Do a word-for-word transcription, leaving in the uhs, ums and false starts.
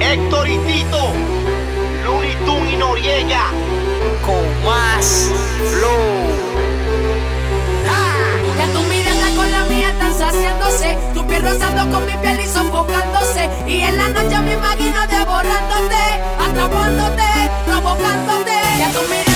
Héctor y Tito, Looney Tunes y Noriega, con más flow. Ya tu mirada con la mía están saciándose, tu piel rozando con mi piel y sofocándose. Y en la noche me imagino devorándote, atrapándote, provocándote. Ya tu mirada